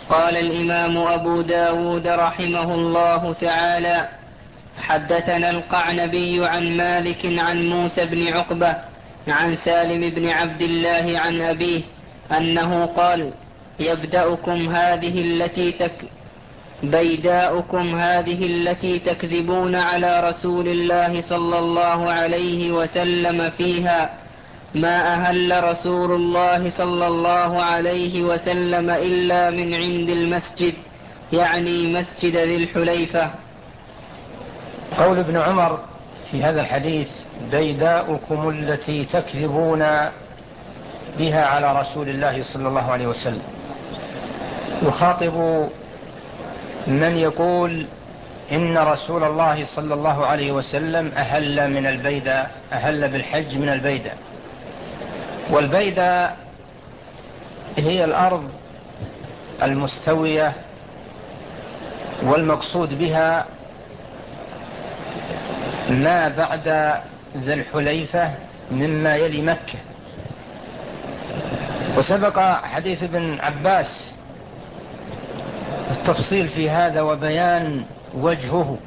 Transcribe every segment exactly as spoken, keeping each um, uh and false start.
قال الإمام أبو داود رحمه الله تعالى: حدثنا القعنبي عن مالك عن موسى بن عقبة عن سالم بن عبد الله عن أبيه أنه قال: يبدأكم هذه التي تك بيداؤكم هذه التي تكذبون على رسول الله صلى الله عليه وسلم فيها ما أهل رسول الله صلى الله عليه وسلم إلا من عند المسجد، يعني مسجد ذي الحليفة. قول ابن عمر في هذا الحديث: بيداؤكم التي تكذبون بها على رسول الله صلى الله عليه وسلم، يخاطب من يقول إن رسول الله صلى الله عليه وسلم أهل من البيدة، أهل بالحج من البيدة. والبيدة هي الأرض المستوية، والمقصود بها ما بعد ذي الحليفة مما يلي مكة. وسبق حديث ابن عباس التفصيل في هذا وبيان وجهه،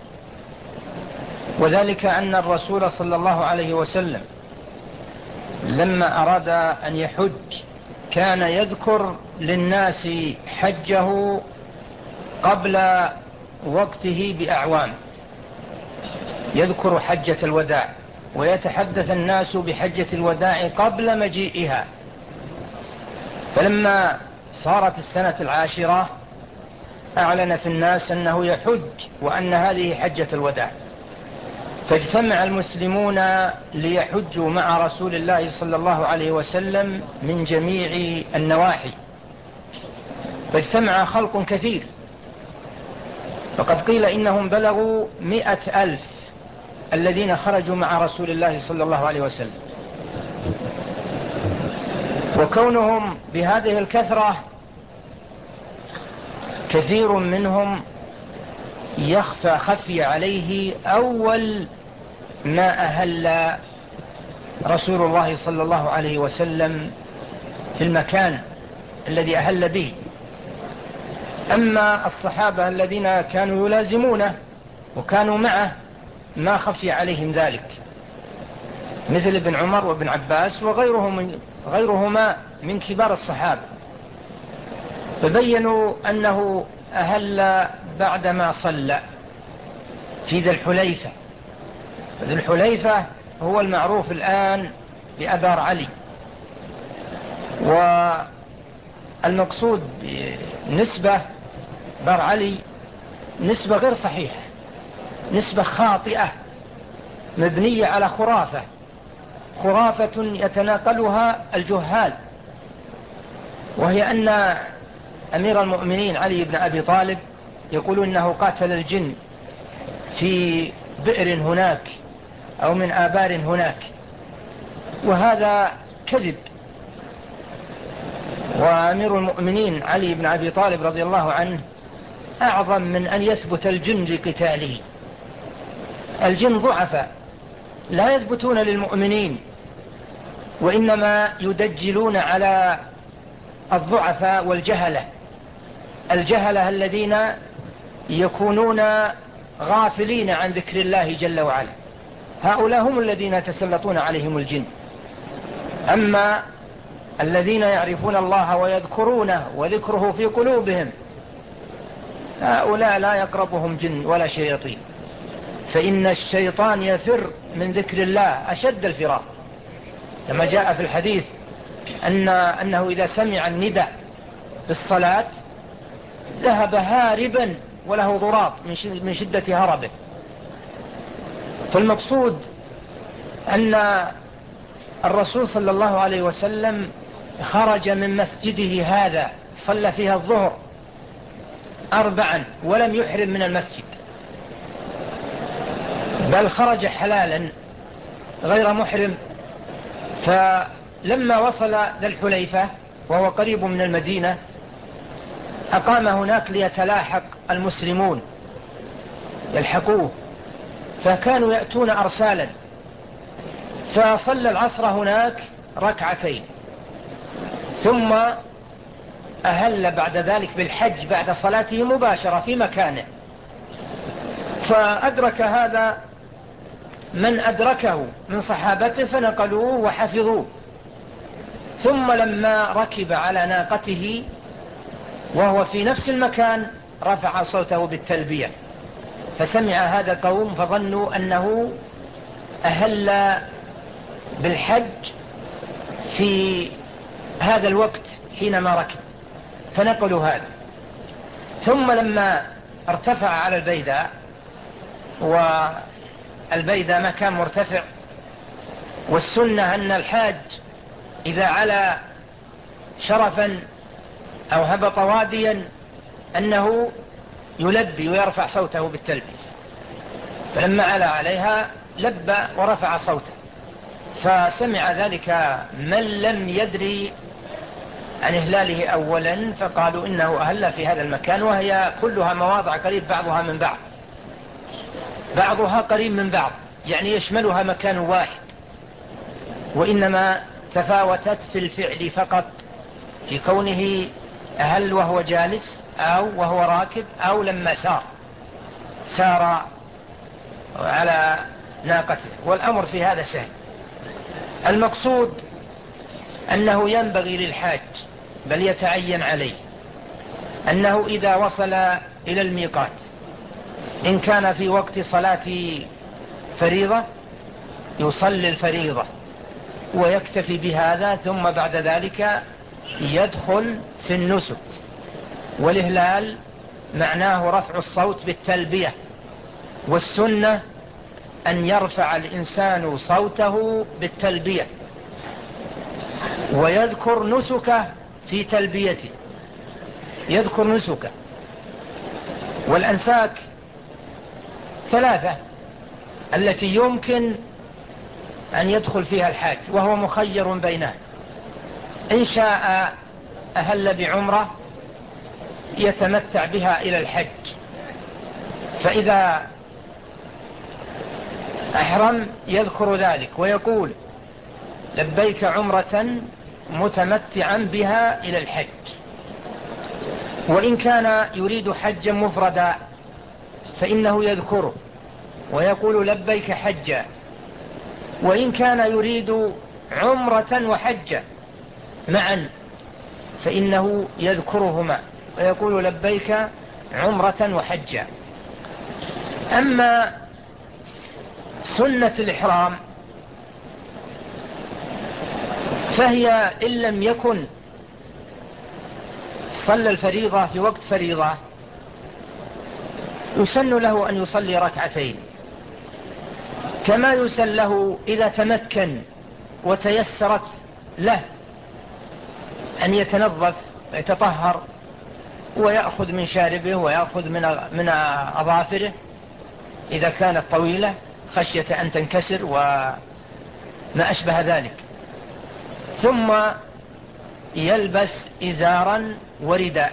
وذلك أن الرسول صلى الله عليه وسلم لما أراد أن يحج كان يذكر للناس حجه قبل وقته بأعوام، يذكر حجة الوداع ويتحدث الناس بحجة الوداع قبل مجيئها. فلما صارت السنة العاشرة أعلن في الناس أنه يحج وأن هذه حجة الوداع، فاجتمع المسلمون ليحجوا مع رسول الله صلى الله عليه وسلم من جميع النواحي، فاجتمع خلق كثير، فقد قيل إنهم بلغوا مئة ألف الذين خرجوا مع رسول الله صلى الله عليه وسلم. وكونهم بهذه الكثرة كثير منهم يخفى خفي عليه أول ما أهل رسول الله صلى الله عليه وسلم في المكان الذي أهل به. أما الصحابة الذين كانوا يلازمونه وكانوا معه ما خفي عليهم ذلك، مثل ابن عمر وابن عباس وغيرهم غيرهما من كبار الصحابة، فبينوا أنه أهل بعدما صلى في ذي الحليفة. ذي الحليفة هو المعروف الآن بأبار علي، والمقصود نسبة بار علي نسبة غير صحيحة، نسبة خاطئة مبنية على خرافة، خرافة يتناقلها الجهال، وهي أن أمير المؤمنين علي بن أبي طالب يقول إنه قاتل الجن في بئر هناك أو من آبار هناك، وهذا كذب. وأمير المؤمنين علي بن أبي طالب رضي الله عنه أعظم من أن يثبت الجن لقتاله. الجن ضعفاء لا يثبتون للمؤمنين، وإنما يدجلون على الضعفاء والجهلة، الجهلة الذين يكونون غافلين عن ذكر الله جل وعلا، هؤلاء هم الذين يتسلطون عليهم الجن. أما الذين يعرفون الله ويذكرونه وذكره في قلوبهم هؤلاء لا يقربهم جن ولا شياطين، فإن الشيطان يفر من ذكر الله أشد الفرار، كما جاء في الحديث أن أنه إذا سمع النداء بالصلاة ذهب هاربا وله ضراط من شدة هربه. فالمقصود أن الرسول صلى الله عليه وسلم خرج من مسجده هذا صلى فيها الظهر أربعا ولم يحرم من المسجد، بل خرج حلالا غير محرم. فلما وصل ذا الحليفة وهو قريب من المدينة أقام هناك ليتلاحق المسلمون يلحقوه، فكانوا يأتون أرسالا، فصلى العصر هناك ركعتين ثم أهل بعد ذلك بالحج بعد صلاته مباشرة في مكانه. فأدرك هذا من أدركه من صحابته فنقلوه وحفظوه. ثم لما ركب على ناقته وهو في نفس المكان رفع صوته بالتلبية، فسمع هذا قوم فظنوا أنه أهل بالحج في هذا الوقت حينما ركب، فنقلوا هذا. ثم لما ارتفع على البيداء، والبيداء مكان مرتفع، والسنة أن الحاج إذا علا شرفا أو هبط واديا أنه يلبي ويرفع صوته بالتلبية، فلما علا عليها لبى ورفع صوته، فسمع ذلك من لم يدري عن إهلاله أولا، فقالوا إنه أهل في هذا المكان، وهي كلها مواضع قريب بعضها من بعض، بعضها قريب من بعض، يعني يشملها مكان واحد، وإنما تفاوتت في الفعل فقط، في كونه أهل وهو جالس أو وهو راكب أو لما سار سار على ناقته. والأمر في هذا سهل. المقصود أنه ينبغي للحاج بل يتعين عليه أنه إذا وصل إلى الميقات إن كان في وقت صلاة فريضة يصلي الفريضة ويكتفي بهذا، ثم بعد ذلك يدخل في النسك. والإهلال معناه رفع الصوت بالتلبية، والسنة أن يرفع الإنسان صوته بالتلبية ويذكر نسكه في تلبيته، يذكر نسكه. والأنساك ثلاثة التي يمكن أن يدخل فيها الحاج، وهو مخير بينها. إن شاء أهل بعمرة يتمتع بها إلى الحج، فإذا أحرم يذكر ذلك ويقول لبيك عمرة متمتعا بها إلى الحج. وإن كان يريد حجا مفردا فإنه يذكره ويقول لبيك حجا. وإن كان يريد عمرة وحجا معا فإنه يذكرهما ويقول لبيك عمرة وحجا. أما سنة الإحرام فهي إن لم يكن صلى الفريضة في وقت فريضة يسن له أن يصلي ركعتين، كما يسن له إذا تمكن وتيسرت له أن يتنظف ويتطهر ويأخذ من شاربه ويأخذ من من أظافره إذا كانت طويلة خشية أن تنكسر وما أشبه ذلك، ثم يلبس إزارا ورداء.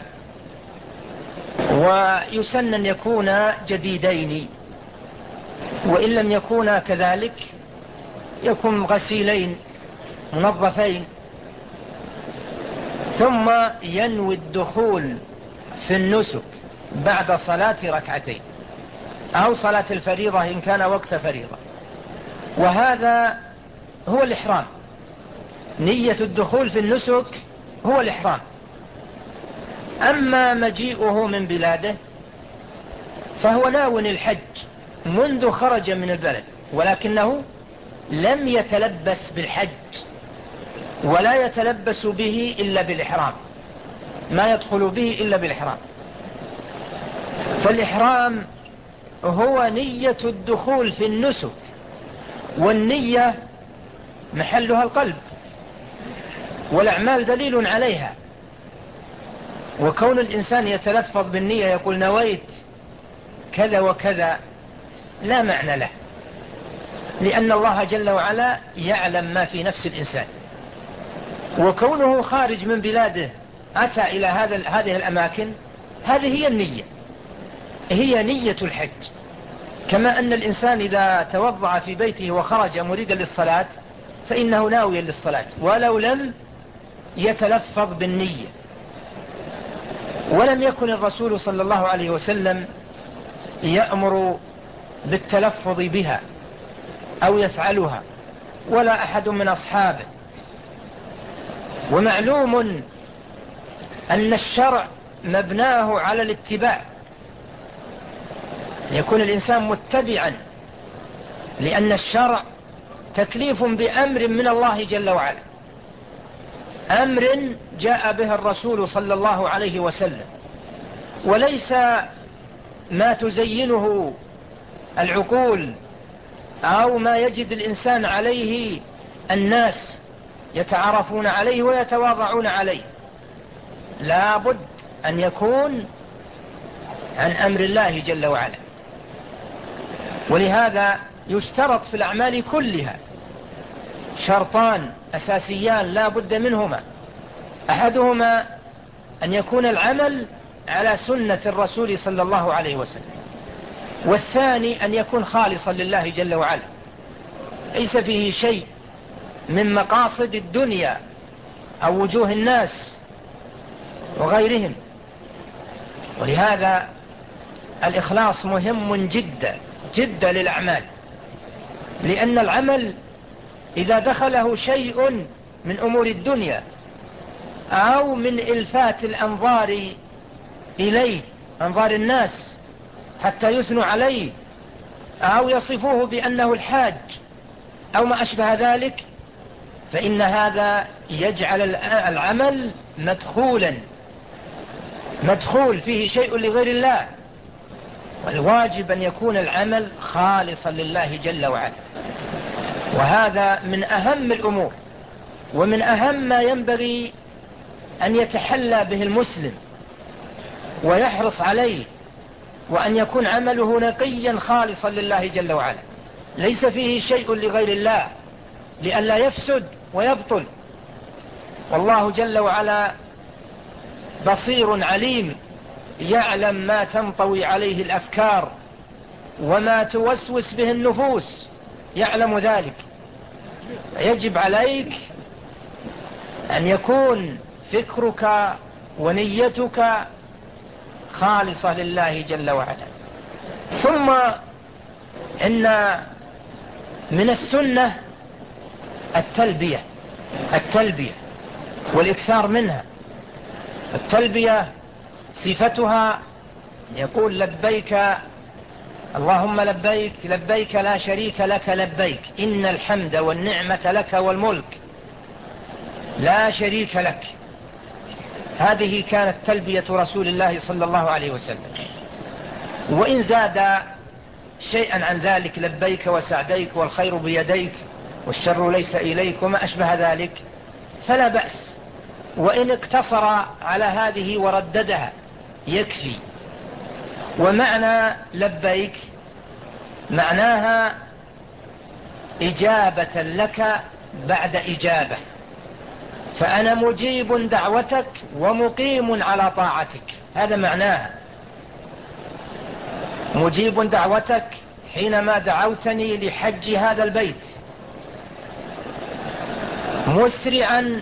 ويسن أن يكون جديدين، وإن لم يكونا كذلك يكون غسيلين منظفين. ثم ينوي الدخول في النسك بعد صلاة ركعتين أو صلاة الفريضة إن كان وقت فريضة، وهذا هو الإحرام. نية الدخول في النسك هو الإحرام. أما مجيئه من بلاده فهو ناو الحج منذ خرج من البلد، ولكنه لم يتلبس بالحج ولا يتلبس به إلا بالإحرام، ما يدخل به إلا بالإحرام. فالإحرام هو نية الدخول في النسك، والنية محلها القلب، والأعمال دليل عليها. وكون الإنسان يتلفظ بالنية يقول نويت كذا وكذا لا معنى له، لأن الله جل وعلا يعلم ما في نفس الإنسان. وكونه خارج من بلاده أتى إلى هذا هذه الأماكن، هذه هي النية، هي نية الحج. كما أن الإنسان إذا توضع في بيته وخرج مريدا للصلاة فإنه ناويا للصلاة ولو لم يتلفظ بالنية. ولم يكن الرسول صلى الله عليه وسلم يأمر بالتلفظ بها أو يفعلها ولا أحد من أصحابه. ومعلوم أن الشرع مبناه على الاتباع، يكون الإنسان متبعا، لأن الشرع تكليف بأمر من الله جل وعلا، أمر جاء به الرسول صلى الله عليه وسلم، وليس ما تزينه العقول أو ما يجد الإنسان عليه الناس يتعرفون عليه ويتواضعون عليه. لا بد أن يكون عن أمر الله جل وعلا. ولهذا يشترط في الأعمال كلها شرطان أساسيان لا بد منهما: أحدهما أن يكون العمل على سنة الرسول صلى الله عليه وسلم، والثاني أن يكون خالصا لله جل وعلا، ليس فيه شيء من مقاصد الدنيا أو وجوه الناس وغيرهم. ولهذا الإخلاص مهم جدا جدا للأعمال، لأن العمل إذا دخله شيء من أمور الدنيا أو من إلفات الأنظار إليه، أنظار الناس، حتى يثنوا عليه أو يصفوه بأنه الحاج أو ما أشبه ذلك، فإن هذا يجعل العمل مدخولا مدخول فيه شيء لغير الله. والواجب أن يكون العمل خالصا لله جل وعلا، وهذا من أهم الأمور ومن أهم ما ينبغي أن يتحلى به المسلم ويحرص عليه، وأن يكون عمله نقيا خالصا لله جل وعلا، ليس فيه شيء لغير الله لئلا يفسد ويبطل. والله جل وعلا بصير عليم، يعلم ما تنطوي عليه الأفكار وما توسوس به النفوس، يعلم ذلك. يجب عليك أن يكون فكرك ونيتك خالصة لله جل وعلا. ثم إن من السنة التلبية التلبية والإكثار منها. التلبية صفتها يقول: لبيك اللهم لبيك لبيك لا شريك لك لبيك إن الحمد والنعمة لك والملك لا شريك لك. هذه كانت تلبية رسول الله صلى الله عليه وسلم. وإن زاد شيئا عن ذلك: لبيك وسعديك والخير بيديك والشر ليس إليك وما أشبه ذلك، فلا بأس. وإن اقتصر على هذه ورددها يكفي. ومعنى لبيك معناها إجابة لك بعد إجابة، فأنا مجيب دعوتك ومقيم على طاعتك، هذا معناها. مجيب دعوتك حينما دعوتني لحج هذا البيت، مسرعا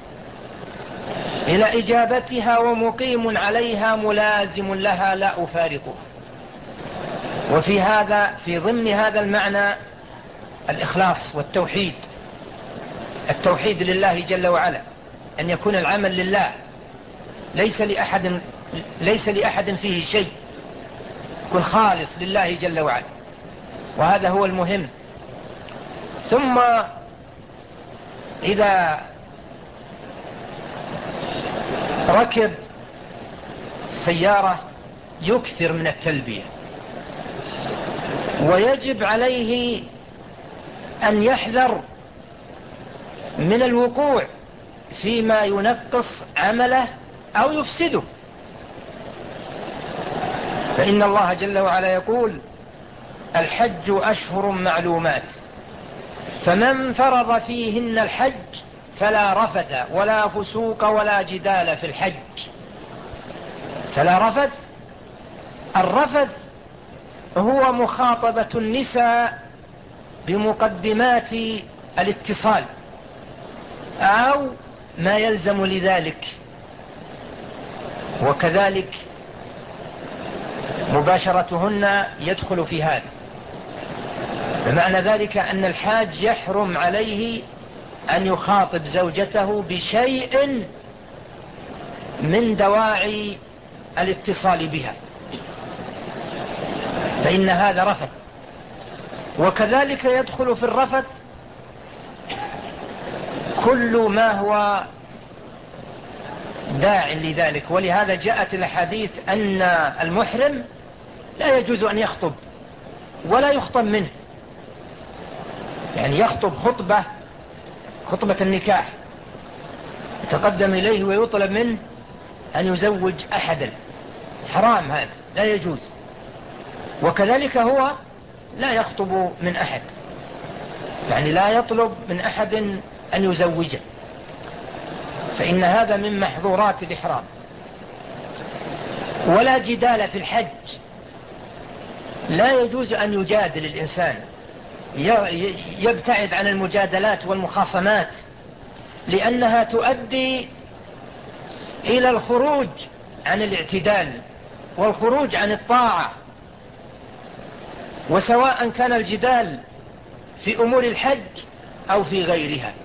إلى إجابتها ومقيم عليها ملازم لها لا أفارقها. وفي هذا في ضمن هذا المعنى الإخلاص والتوحيد، التوحيد لله جل وعلا، أن يكون العمل لله، ليس لأحد ليس لأحد فيه شيء، يكون خالص لله جل وعلا، وهذا هو المهم. ثم إذا ركب السيارة يكثر من التلبية، ويجب عليه أن يحذر من الوقوع فيما ينقص عمله أو يفسده، فإن الله جل وعلا يقول: الحج أشهر معلومات فمن فرض فيهن الحج فلا رفث ولا فسوق ولا جدال في الحج. فلا رفث، الرفث هو مخاطبة النساء بمقدمات الاتصال أو ما يلزم لذلك، وكذلك مباشرتهن يدخل في هذا. بمعنى ذلك أن الحاج يحرم عليه أن يخاطب زوجته بشيء من دواعي الاتصال بها، فإن هذا رفث. وكذلك يدخل في الرفث كل ما هو داع لذلك. ولهذا جاءت الحديث أن المحرم لا يجوز أن يخطب ولا يخطب منه، يعني يخطب خطبة خطبة النكاح يتقدم إليه ويطلب منه أن يزوج أحدا، حرام، هذا لا يجوز. وكذلك هو لا يخطب من أحد، يعني لا يطلب من أحد أن يزوجه، فإن هذا من محظورات الإحرام. ولا جدال في الحج، لا يجوز أن يجادل الإنسان، يبتعد عن المجادلات والمخاصمات، لأنها تؤدي إلى الخروج عن الاعتدال والخروج عن الطاعة. وسواء كان الجدال في أمور الحج أو في غيرها،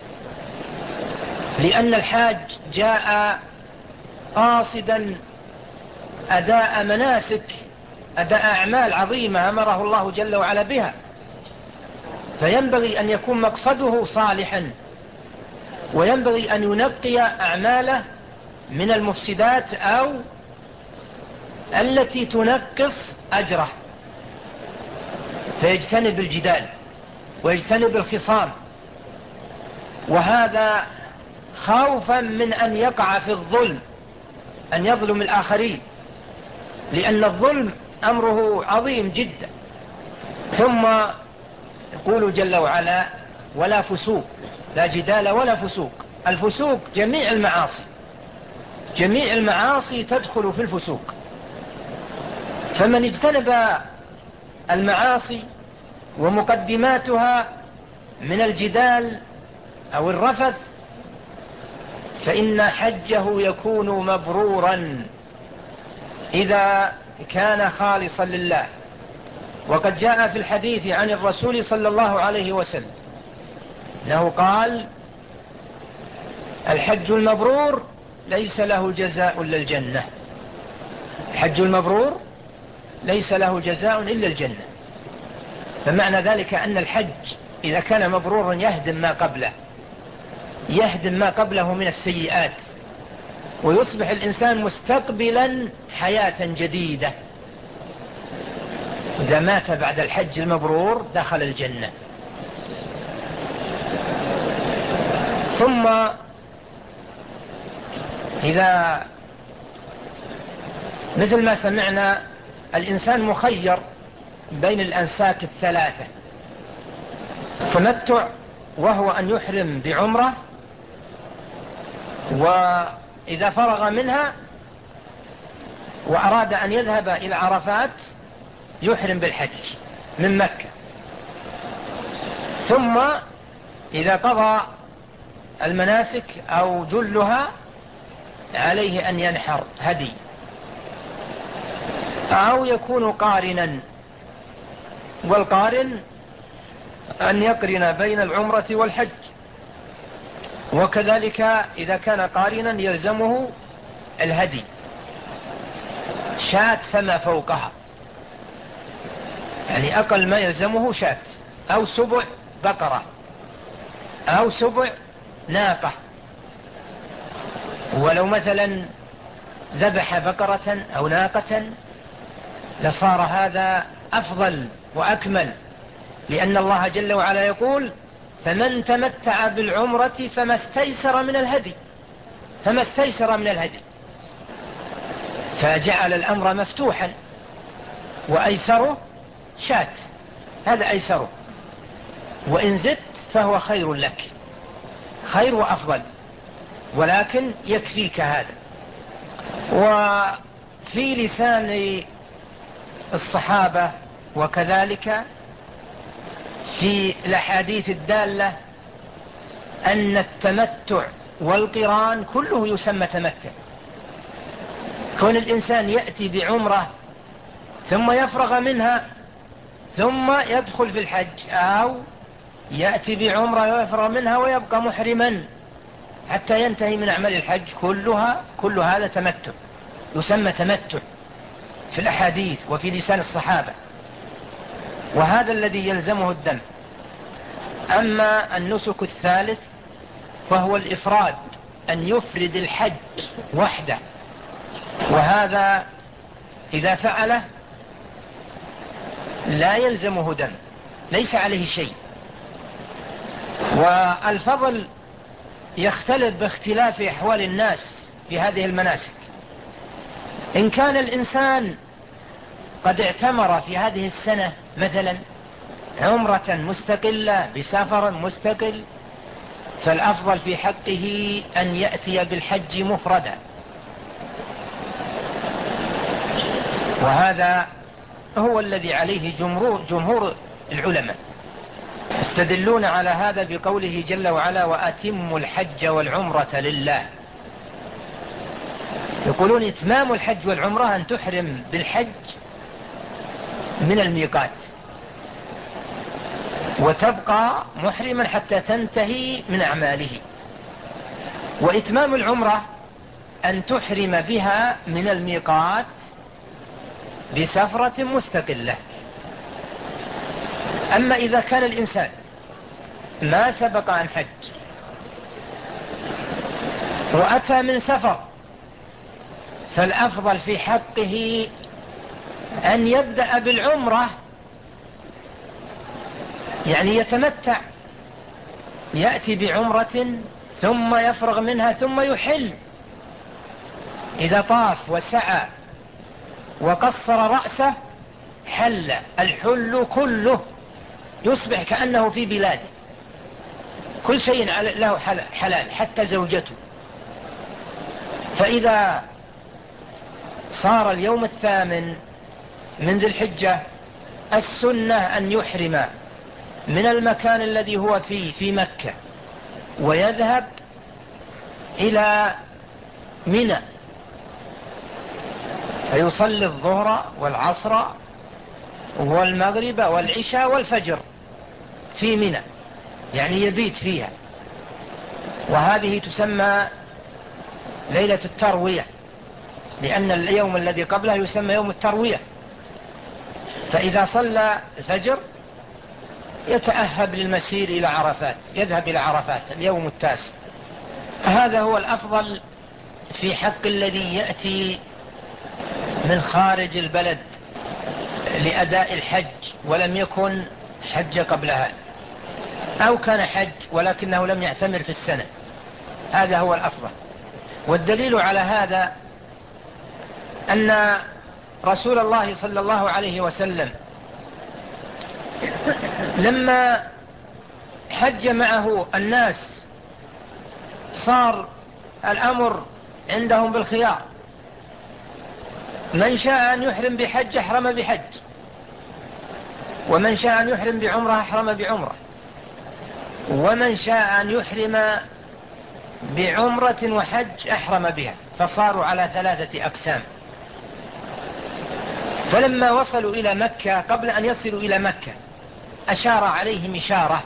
لأن الحاج جاء قاصدا أداء مناسك، أداء أعمال عظيمة أمره الله جل وعلا بها، فينبغي أن يكون مقصده صالحا، وينبغي أن ينقي أعماله من المفسدات أو التي تنقص أجره، فيجتنب الجدال ويجتنب الخصام، وهذا خوفا من أن يقع في الظلم، أن يظلم الآخرين، لأن الظلم أمره عظيم جدا. ثم يقول جل وعلا: ولا فسوق، لا جدال ولا فسوق. الفسوق جميع المعاصي، جميع المعاصي تدخل في الفسوق. فمن اجتنب المعاصي ومقدماتها من الجدال أو الرفث فإن حجه يكون مبرورا إذا كان خالصا لله. وقد جاء في الحديث عن الرسول صلى الله عليه وسلم أنه قال: الحج المبرور ليس له جزاء إلا الجنة. الحج المبرور ليس له جزاء إلا الجنة. فمعنى ذلك أن الحج إذا كان مبرورا يهدم ما قبله، يهدم ما قبله من السيئات، ويصبح الإنسان مستقبلا حياة جديدة. إذا مات بعد الحج المبرور دخل الجنة. ثم إذا مثل ما سمعنا الإنسان مخير بين الأنساك الثلاثة: تمتع وهو أن يحرم بعمرة، وإذا فرغ منها وأراد أن يذهب إلى عرفات يحرم بالحج من مكة، ثم إذا قضى المناسك أو جلها عليه أن ينحر هدي، أو يكون قارنا. والقارن أن يقرن بين العمرة والحج. وكذلك إذا كان قارنا يلزمه الهدي، شاة فما فوقها، يعني أقل ما يلزمه شاة أو سبع بقرة أو سبع ناقة. ولو مثلا ذبح بقرة أو ناقة لصار هذا أفضل وأكمل، لأن الله جل وعلا يقول: فمن تمتع بالعمرة فما استيسر من الهدي، فما استيسر من الهدي. فجعل الأمر مفتوحا، وأيسره شاة، هذا أيسره، وإن زدت فهو خير لك، خير وأفضل، ولكن يكفيك هذا. وفي لسان الصحابة وكذلك في الأحاديث الدالة أن التمتع والقران كله يسمى تمتع، كون الإنسان يأتي بعمرة ثم يفرغ منها ثم يدخل في الحج، أو يأتي بعمرة ويفرغ منها ويبقى محرما حتى ينتهي من أعمال الحج، كلها كل هذا تمتع، يسمى تمتع في الأحاديث وفي لسان الصحابة، وهذا الذي يلزمه الدم. أما النسك الثالث فهو الإفراد، أن يفرد الحج وحده، وهذا إذا فعله لا يلزمه دم، ليس عليه شيء. والفضل يختلف باختلاف أحوال الناس في هذه المناسك. إن كان الإنسان قد اعتمر في هذه السنة مثلا عمرة مستقلة بسفر مستقل، فالأفضل في حقه أن يأتي بالحج مفردا، وهذا هو الذي عليه جمهور, جمهور العلماء، يستدلون على هذا بقوله جل وعلا: وأتموا الحج والعمرة لله. يقولون إتمام الحج والعمرة أن تحرم بالحج من الميقات وتبقى محرما حتى تنتهي من أعماله، وإتمام العمرة أن تحرم بها من الميقات بسفرة مستقلة. أما إذا كان الإنسان ما سبق عن حج وأتى من سفر، فالأفضل في حقه أن يبدأ بالعمرة، يعني يتمتع، يأتي بعمرة ثم يفرغ منها ثم يحل. إذا طاف وسعى وقصر رأسه حل، الحل كله يصبح كأنه في بلاده، كل شيء له حلال حتى زوجته. فإذا صار اليوم الثامن من ذي الحجة، السنة أن يحرم من المكان الذي هو فيه في مكة ويذهب إلى منى، فيصلي الظهر والعصر والمغرب والعشاء والفجر في منى، يعني يبيت فيها، وهذه تسمى ليلة التروية، لأن اليوم الذي قبله يسمى يوم التروية. فإذا صلى الفجر يتأهب للمسير إلى عرفات، يذهب إلى عرفات اليوم التاسع. هذا هو الأفضل في حق الذي يأتي من خارج البلد لأداء الحج ولم يكن حج قبلها، أو كان حج ولكنه لم يعتمر في السنة، هذا هو الأفضل. والدليل على هذا أن رسول الله صلى الله عليه وسلم لما حج معه الناس صار الأمر عندهم بالخيار، من شاء أن يحرم بحج أحرم بحج، ومن شاء أن يحرم بعمره أحرم بعمره، ومن شاء أن يحرم بعمرة وحج أحرم بها، فصاروا على ثلاثة أقسام. فلما وصلوا إلى مكة، قبل أن يصلوا إلى مكة أشار عليهم إشارة،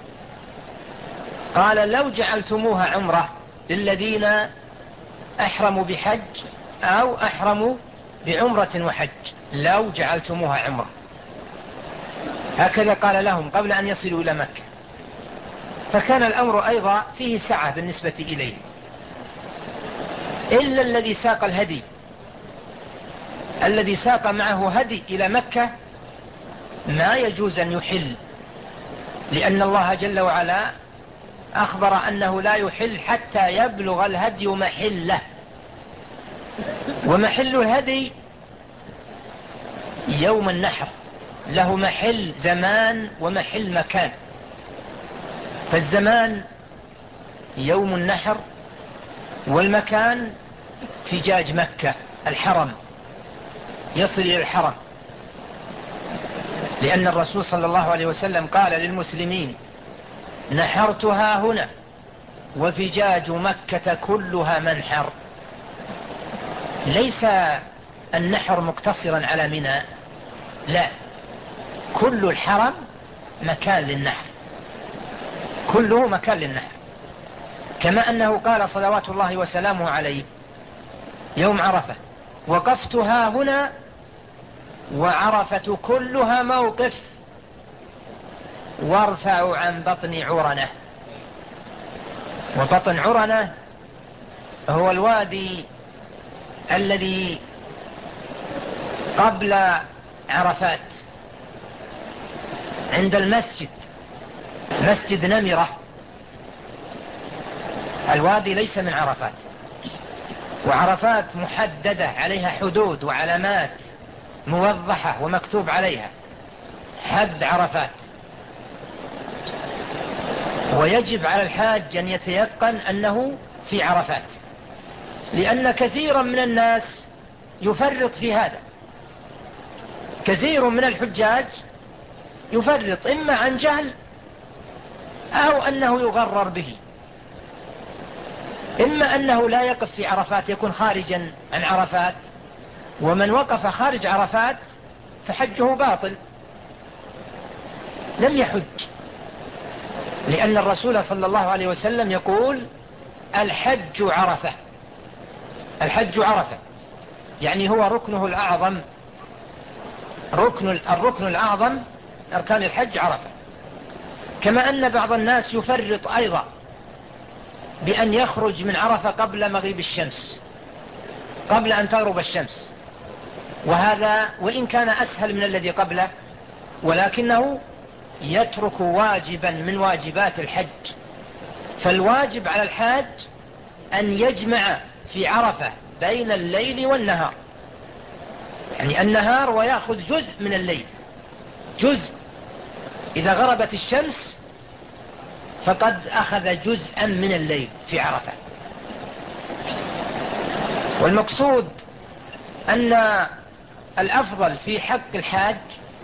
قال: لو جعلتموها عمرة للذين أحرموا بحج أو أحرموا بعمرة وحج، لو جعلتموها عمرة، هكذا قال لهم قبل أن يصلوا إلى مكة. فكان الأمر أيضا فيه سعة بالنسبة إليه، إلا الذي ساق الهدي، الذي ساق معه هدي إلى مكة ما يجوز أن يحل، لأن الله جل وعلا أخبر أنه لا يحل حتى يبلغ الهدي محله، ومحل الهدي يوم النحر، له محل زمان ومحل مكان. فالزمان يوم النحر، والمكان فجاج مكة الحرم، يصل إلى الحرم، لأن الرسول صلى الله عليه وسلم قال للمسلمين: نحرتها هنا وفجاج مكة كلها منحر. ليس النحر مقتصرا على منى، لا، كل الحرم مكان للنحر، كله مكان للنحر، كما أنه قال صلوات الله وسلامه عليه يوم عرفة: وقفت ها هنا وعرفة كلها موقف وارفع عن بطن عرنة. وبطن عرنة هو الوادي الذي قبل عرفات عند المسجد، مسجد نمرة. الوادي ليس من عرفات، وعرفات محددة عليها حدود وعلامات موضحة ومكتوب عليها حد عرفات. ويجب على الحاج أن يتيقن أنه في عرفات، لأن كثيرا من الناس يفرط في هذا. كثير من الحجاج يفرط إما عن جهل أو أنه يغرر به، إما أنه لا يقف في عرفات، يكون خارجا عن عرفات، ومن وقف خارج عرفات فحجه باطل، لم يحج، لأن الرسول صلى الله عليه وسلم يقول: الحج عرفة. الحج عرفة يعني هو ركنه الأعظم، ركن الركن الأعظم أركان الحج عرفة. كما أن بعض الناس يفرط أيضا بأن يخرج من عرفة قبل مغيب الشمس، قبل أن تغرب الشمس، وهذا وإن كان أسهل من الذي قبله، ولكنه يترك واجبا من واجبات الحج. فالواجب على الحاج أن يجمع في عرفة بين الليل والنهار، يعني النهار ويأخذ جزء من الليل، جزء. إذا غربت الشمس فقد أخذ جزءا من الليل في عرفة. والمقصود أن الأفضل في حق الحاج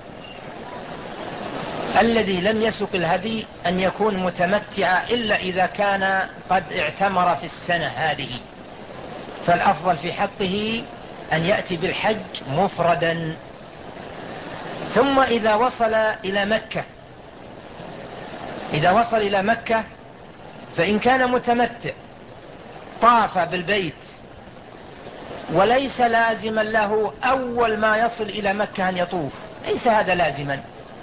الذي لم يسق الهدي أن يكون متمتعا، إلا إذا كان قد اعتمر في السنة هذه، فالأفضل في حقه أن يأتي بالحج مفردا. ثم إذا وصل إلى مكة إذا وصل إلى مكة فإن كان متمتع طاف بالبيت، وليس لازما له أول ما يصل إلى مكة أن يطوف، ليس هذا لازما.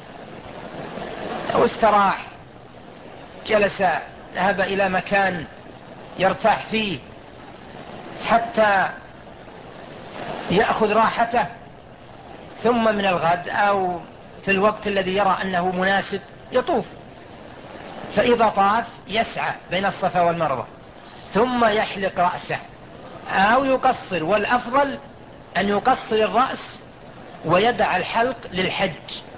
أو استراح، جلس، ذهب إلى مكان يرتاح فيه حتى يأخذ راحته، ثم من الغد أو في الوقت الذي يرى أنه مناسب يطوف. فإذا طاف يسعى بين الصفا والمروة، ثم يحلق رأسه أو يقصر، والأفضل أن يقصر الرأس ويدع الحلق للحج،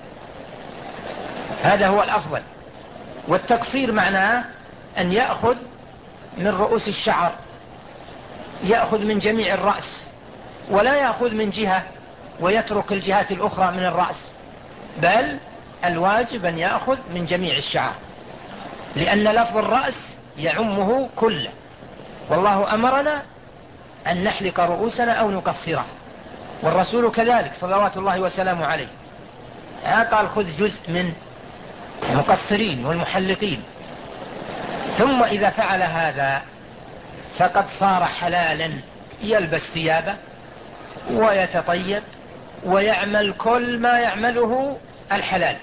هذا هو الأفضل. والتقصير معناه أن يأخذ من رؤوس الشعر، يأخذ من جميع الرأس، ولا يأخذ من جهة ويترك الجهات الأخرى من الرأس، بل الواجب أن يأخذ من جميع الشعر، لأن لفظ الرأس يعمه كله، والله أمرنا أن نحلق رؤوسنا أو نقصره، والرسول كذلك صلوات الله وسلامه عليه قال: خذ جزء من المقصرين والمحلقين. ثم إذا فعل هذا فقد صار حلالا، يلبس ثيابه ويتطيب ويعمل كل ما يعمله الحلال،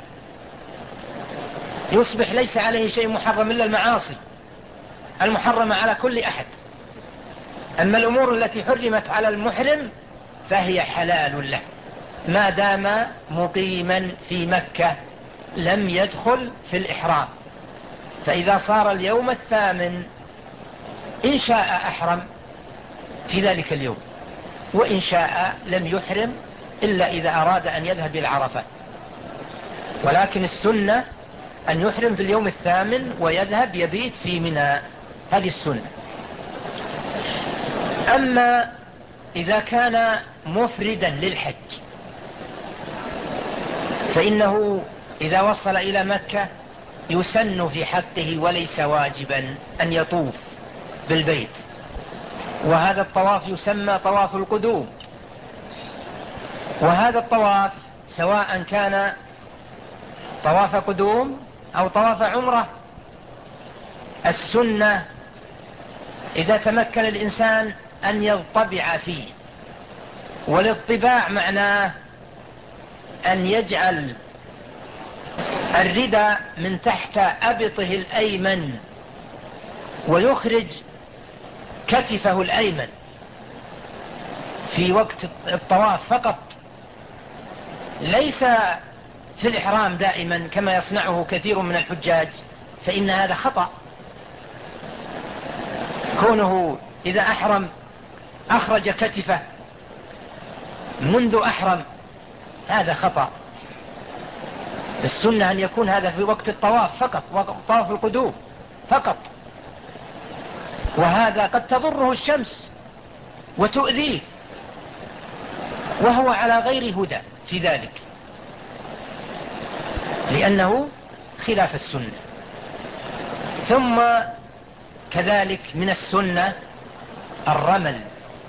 يصبح ليس عليه شيء محرم إلا المعاصي المحرمة على كل أحد. أما الأمور التي حرمت على المحرم فهي حلال له ما دام مقيما في مكة، لم يدخل في الإحرام. فإذا صار اليوم الثامن إن شاء أحرم في ذلك اليوم، وإن شاء لم يحرم إلا إذا أراد أن يذهب إلى عرفات، ولكن السنة أن يحرم في اليوم الثامن ويذهب يبيت في منى، هذه السنة. أما إذا كان مفردا للحج فإنه إذا وصل إلى مكة يسن في حقه وليس واجبا أن يطوف بالبيت، وهذا الطواف يسمى طواف القدوم. وهذا الطواف سواء كان طواف قدوم أو طواف عمرة، السنة إذا تمكن الإنسان أن يضطبع فيه، والاضطباع معناه أن يجعل الرداء من تحت أبطه الأيمن ويخرج كتفه الأيمن في وقت الطواف فقط، ليس في الإحرام دائما كما يصنعه كثير من الحجاج، فإن هذا خطأ. كونه إذا أحرم أخرج كتفه منذ أحرم هذا خطأ. السنة أن يكون هذا في وقت الطواف فقط، وقت طواف القدوم فقط. وهذا قد تضره الشمس وتؤذيه وهو على غير هدى في ذلك، لأنه خلاف السنة. ثم كذلك من السنة الرمل،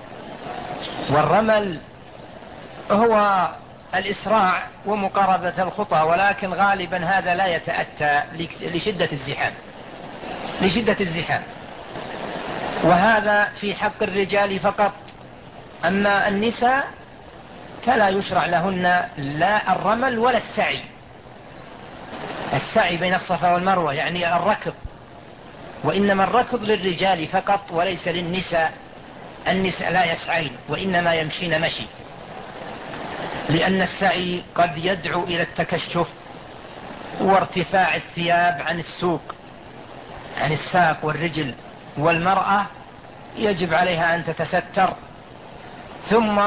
والرمل هو الإسراع ومقاربة الخطى، ولكن غالبا هذا لا يتأتى لشدة الزحام لشدة الزحام وهذا في حق الرجال فقط. أما النساء فلا يشرع لهن لا الرمل ولا السعي. السعي بين الصفا والمروة يعني الركض، وإنما الركض للرجال فقط وليس للنساء. النساء لا يسعين وإنما يمشين مشي، لأن السعي قد يدعو إلى التكشف وارتفاع الثياب عن السوق عن الساق والرجل، والمرأة يجب عليها أن تتستر. ثم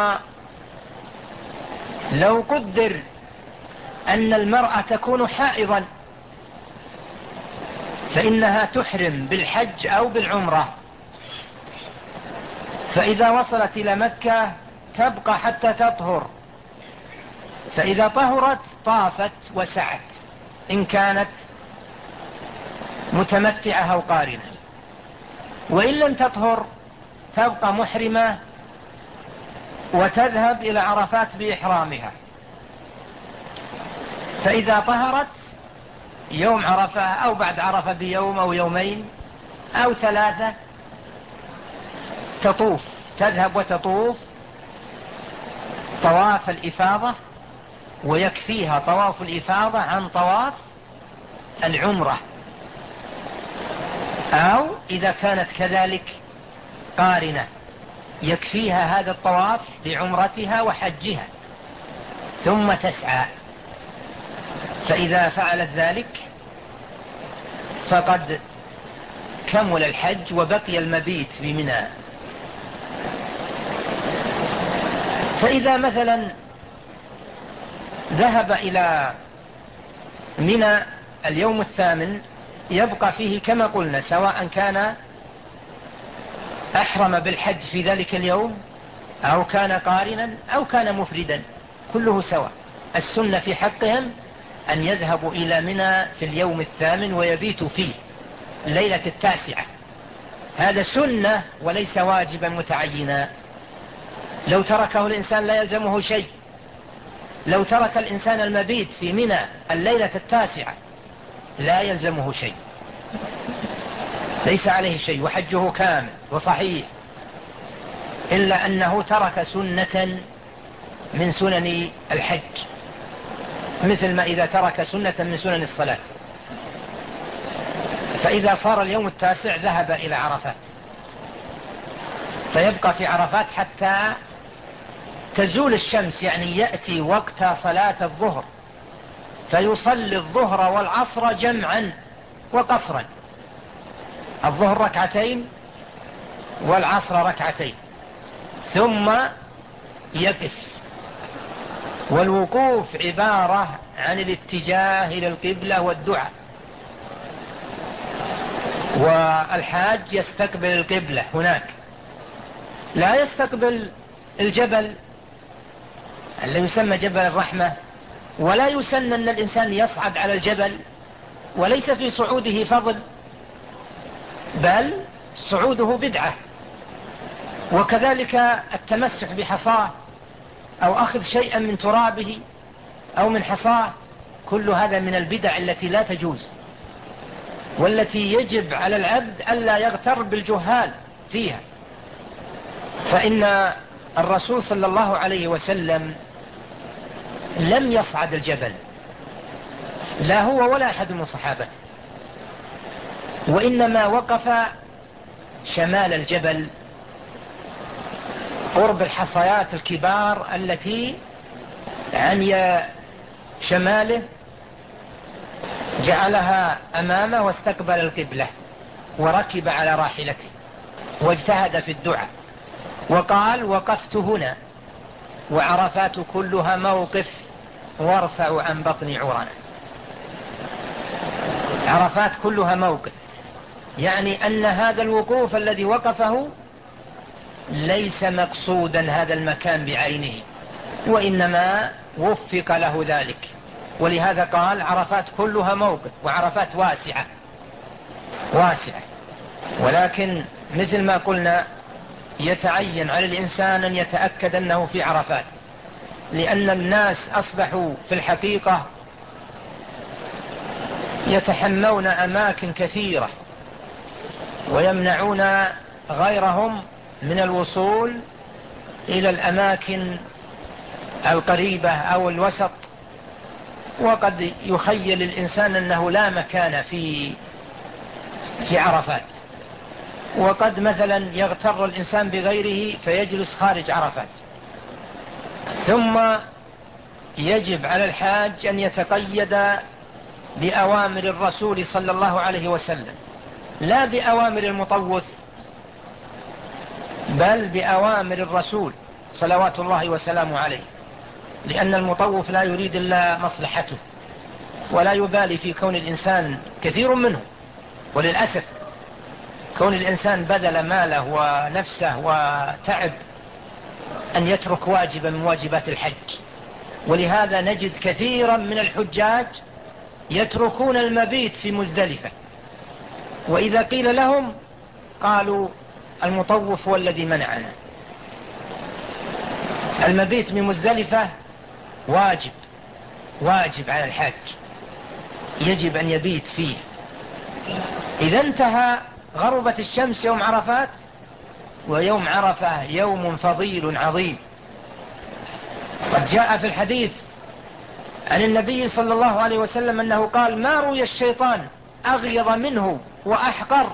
لو قدر أن المرأة تكون حائضا فإنها تحرم بالحج أو بالعمرة، فإذا وصلت إلى مكة تبقى حتى تطهر، فإذا طهرت طافت وسعت إن كانت متمتعة أو قارنة، وإن لم تطهر تبقى محرمة وتذهب إلى عرفات بإحرامها. فإذا طهرت يوم عرفة أو بعد عرفة بيوم أو يومين أو ثلاثة تطوف، تذهب وتطوف طواف الإفاضة، ويكفيها طواف الإفاضة عن طواف العمرة، أو إذا كانت كذلك قارنة يكفيها هذا الطواف لعمرتها وحجها ثم تسعى. فإذا فعلت ذلك فقد كمل الحج وبقي المبيت بمنى. فإذا مثلا ذهب إلى منى اليوم الثامن يبقى فيه كما قلنا، سواء كان أحرم بالحج في ذلك اليوم أو كان قارنا أو كان مفردا، كله سواء. السنة في حقهم أن يذهبوا إلى منى في اليوم الثامن ويبيتوا فيه الليلة التاسعة. هذا سنة وليس واجبا متعينا. لو تركه الإنسان لا يلزمه شيء. لو ترك الإنسان المبيت في منى الليلة التاسعة لا يلزمه شيء، ليس عليه شيء وحجه كامل وصحيح، إلا أنه ترك سنة من سنن الحج، مثل ما إذا ترك سنة من سنن الصلاة. فإذا صار اليوم التاسع ذهب إلى عرفات، فيبقى في عرفات حتى تزول الشمس، يعني يأتي وقت صلاة الظهر فيصلي الظهر والعصر جمعا وقصرا، الظهر ركعتين والعصر ركعتين، ثم يقف. والوقوف عبارة عن الاتجاه إلى القبلة والدعاء، والحاج يستقبل القبلة هناك، لا يستقبل الجبل الذي يسمى جبل الرحمة، ولا يسن أن الإنسان يصعد على الجبل، وليس في صعوده فضل، بل صعوده بدعة. وكذلك التمسح بحصاه أو أخذ شيئا من ترابه أو من حصاه، كل هذا من البدع التي لا تجوز، والتي يجب على العبد ألا يغتر بالجهال فيها. فإن الرسول صلى الله عليه وسلم لم يصعد الجبل، لا هو ولا أحد من صحابته، وإنما وقف شمال الجبل قرب الحصيات الكبار التي عن شماله، جعلها أمامه واستقبل القبلة وركب على راحلته واجتهد في الدعاء وقال: وقفت هنا وعرفات كلها موقف وارفع عن بطن عورنا. عرفات كلها موقف، يعني أن هذا الوقوف الذي وقفه ليس مقصودا هذا المكان بعينه، وإنما وفق له ذلك، ولهذا قال عرفات كلها موقف، وعرفات واسعة واسعة. ولكن مثل ما قلنا يتعين على الإنسان أن يتأكد أنه في عرفات، لأن الناس أصبحوا في الحقيقة يتحمون أماكن كثيرة ويمنعون غيرهم من الوصول إلى الأماكن القريبة أو الوسط، وقد يخيل الإنسان أنه لا مكان في في عرفات، وقد مثلا يغتر الإنسان بغيره فيجلس خارج عرفات. ثم يجب على الحاج أن يتقيد بأوامر الرسول صلى الله عليه وسلم، لا بأوامر المطوف، بل بأوامر الرسول صلوات الله وسلامه عليه، لأن المطوف لا يريد إلا مصلحته ولا يبالي في كون الإنسان كثير منه. وللأسف كون الإنسان بذل ماله ونفسه وتعب أن يترك واجبا من واجبات الحج، ولهذا نجد كثيرا من الحجاج يتركون المبيت في مزدلفة، وإذا قيل لهم قالوا المطوف هو الذي منعنا. المبيت من مزدلفة واجب واجب على الحاج، يجب أن يبيت فيه. إذا انتهى غربت الشمس يوم عرفات، ويوم عرفة يوم فضيل عظيم. قد جاء في الحديث عن النبي صلى الله عليه وسلم أنه قال: ما رؤي الشيطان أغيظ منه وأحقر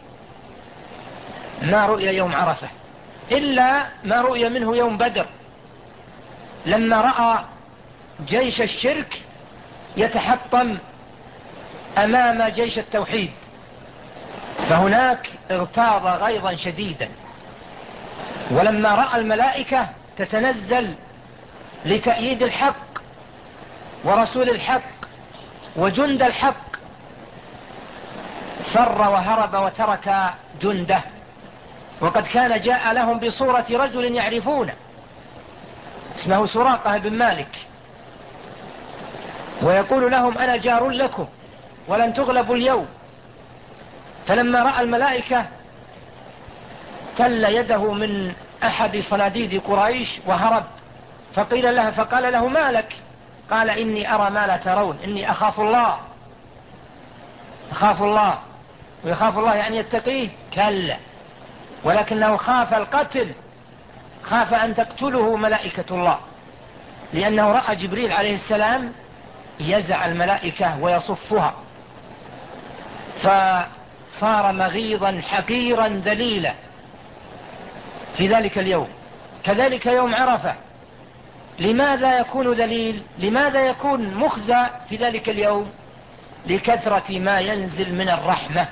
ما رؤي يوم عرفة، إلا ما رؤي منه يوم بدر، لما رأى جيش الشرك يتحطم أمام جيش التوحيد، فهناك اغتاظ غيظا شديدا. ولما رأى الملائكة تتنزل لتأييد الحق ورسول الحق وجند الحق، فر وهرب وترك جنده، وقد كان جاء لهم بصورة رجل يعرفونه اسمه سراقة بن مالك، ويقول لهم: أنا جار لكم ولن تغلبوا اليوم. فلما رأى الملائكة تل يده من أحد صناديد قريش وهرب، فقيل له فقال له: ما لك؟ قال: إني أرى ما لا ترون، إني أخاف الله. أخاف الله، ويخاف الله يعني يتقيه؟ كلا، ولكنه خاف القتل، خاف أن تقتله ملائكة الله، لأنه رأى جبريل عليه السلام يزع الملائكة ويصفها، فصار مغيظا حقيرا ذليلا في ذلك اليوم. كذلك يوم عرفة، لماذا يكون ذليل؟ لماذا يكون مخزى في ذلك اليوم؟ لكثرة ما ينزل من الرحمة،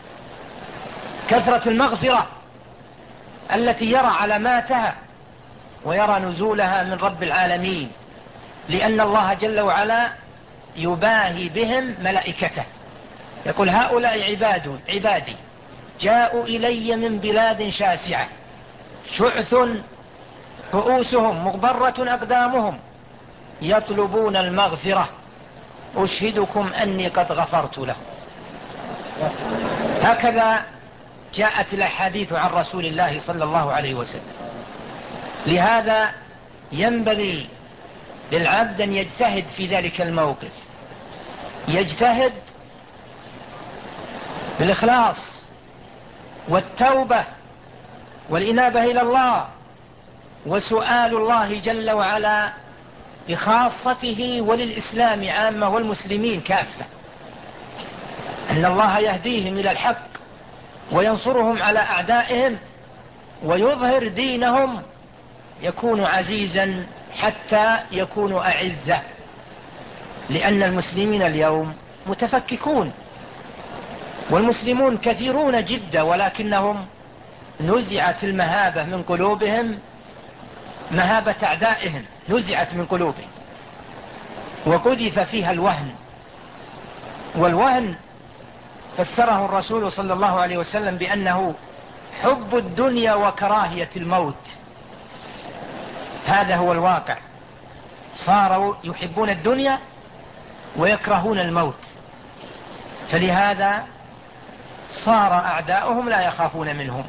كثرة المغفرة التي يرى علاماتها ويرى نزولها من رب العالمين، لأن الله جل وعلا يباهي بهم ملائكته، يقول: هؤلاء عباد عبادي جاءوا إلي من بلاد شاسعة شعث رؤوسهم مغبرة أقدامهم يطلبون المغفرة، أشهدكم أني قد غفرت لهم. هكذا جاءت الأحاديث عن رسول الله صلى الله عليه وسلم. لهذا ينبغي للعبد أن يجتهد في ذلك الموقف، يجتهد بالإخلاص والتوبة والإنابة إلى الله وسؤال الله جل وعلا لخاصته وللإسلام عامة والمسلمين كافة، أن الله يهديهم إلى الحق وينصرهم على أعدائهم ويظهر دينهم، يكون عزيزا حتى يكونوا أعزة. لأن المسلمين اليوم متفككون، والمسلمون كثيرون جدا، ولكنهم نزعت المهابة من قلوبهم، مهابة أعدائهم نزعت من قلوبهم وقذف فيها الوهن. والوهن فسره الرسول صلى الله عليه وسلم بأنه حب الدنيا وكراهية الموت. هذا هو الواقع، صاروا يحبون الدنيا ويكرهون الموت، فلهذا صار أعداؤهم لا يخافون منهم.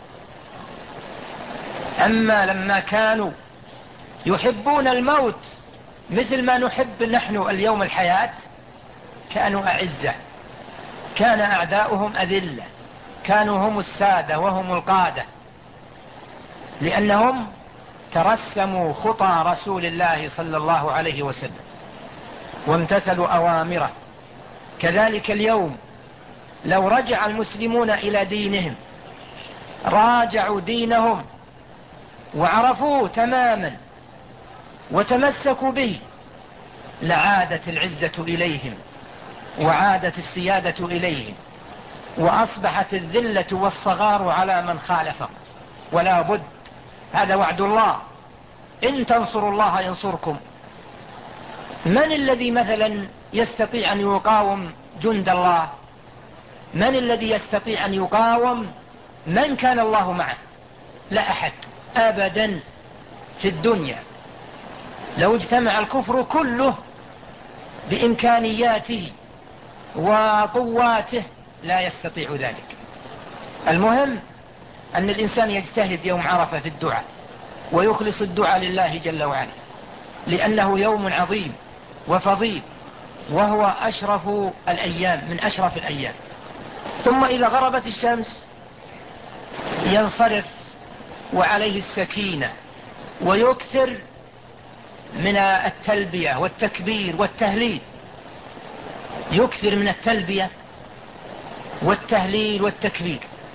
أما لما كانوا يحبون الموت مثل ما نحب نحن اليوم الحياة كانوا أعزة، كان أعداؤهم أذلة، كانوا هم السادة وهم القادة، لأنهم ترسموا خطى رسول الله صلى الله عليه وسلم وامتثلوا أوامره. كذلك اليوم لو رجع المسلمون إلى دينهم، راجعوا دينهم وعرفوه تماما وتمسكوا به، لعادت العزة إليهم وعادت السيادة إليهم، وأصبحت الذلة والصغار على من خالفهم. ولا بد، هذا وعد الله، إن تنصروا الله ينصركم. من الذي مثلا يستطيع أن يقاوم جند الله؟ من الذي يستطيع أن يقاوم من كان الله معه؟ لا أحد أبدا في الدنيا. لو اجتمع الكفر كله بإمكانياته وقواته لا يستطيع ذلك. المهم أن الإنسان يجتهد يوم عرفة في الدعاء ويخلص الدعاء لله جل وعلا، لأنه يوم عظيم وفضيل، وهو أشرف الأيام من أشرف الأيام. ثم إذا غربت الشمس ينصرف وعليه السكينة، ويكثر من التلبية والتكبير والتهليل، يكثر من التلبية والتهليل والتكبير،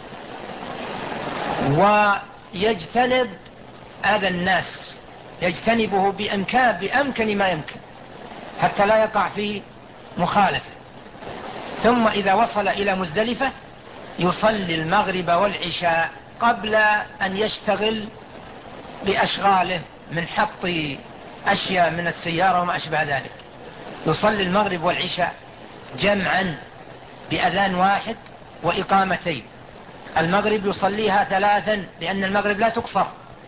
ويجتنب أذى الناس، يجتنبه بأمكان بأمكن ما يمكن حتى لا يقع في مخالفة. ثم إذا وصل إلى مزدلفة يصلي المغرب والعشاء قبل أن يشتغل بأشغاله من حط أشياء من السيارة وما أشبه ذلك. يصلي المغرب والعشاء جمعا بأذان واحد وإقامتين. المغرب يصليها ثلاثا لأن المغرب لا تقصر،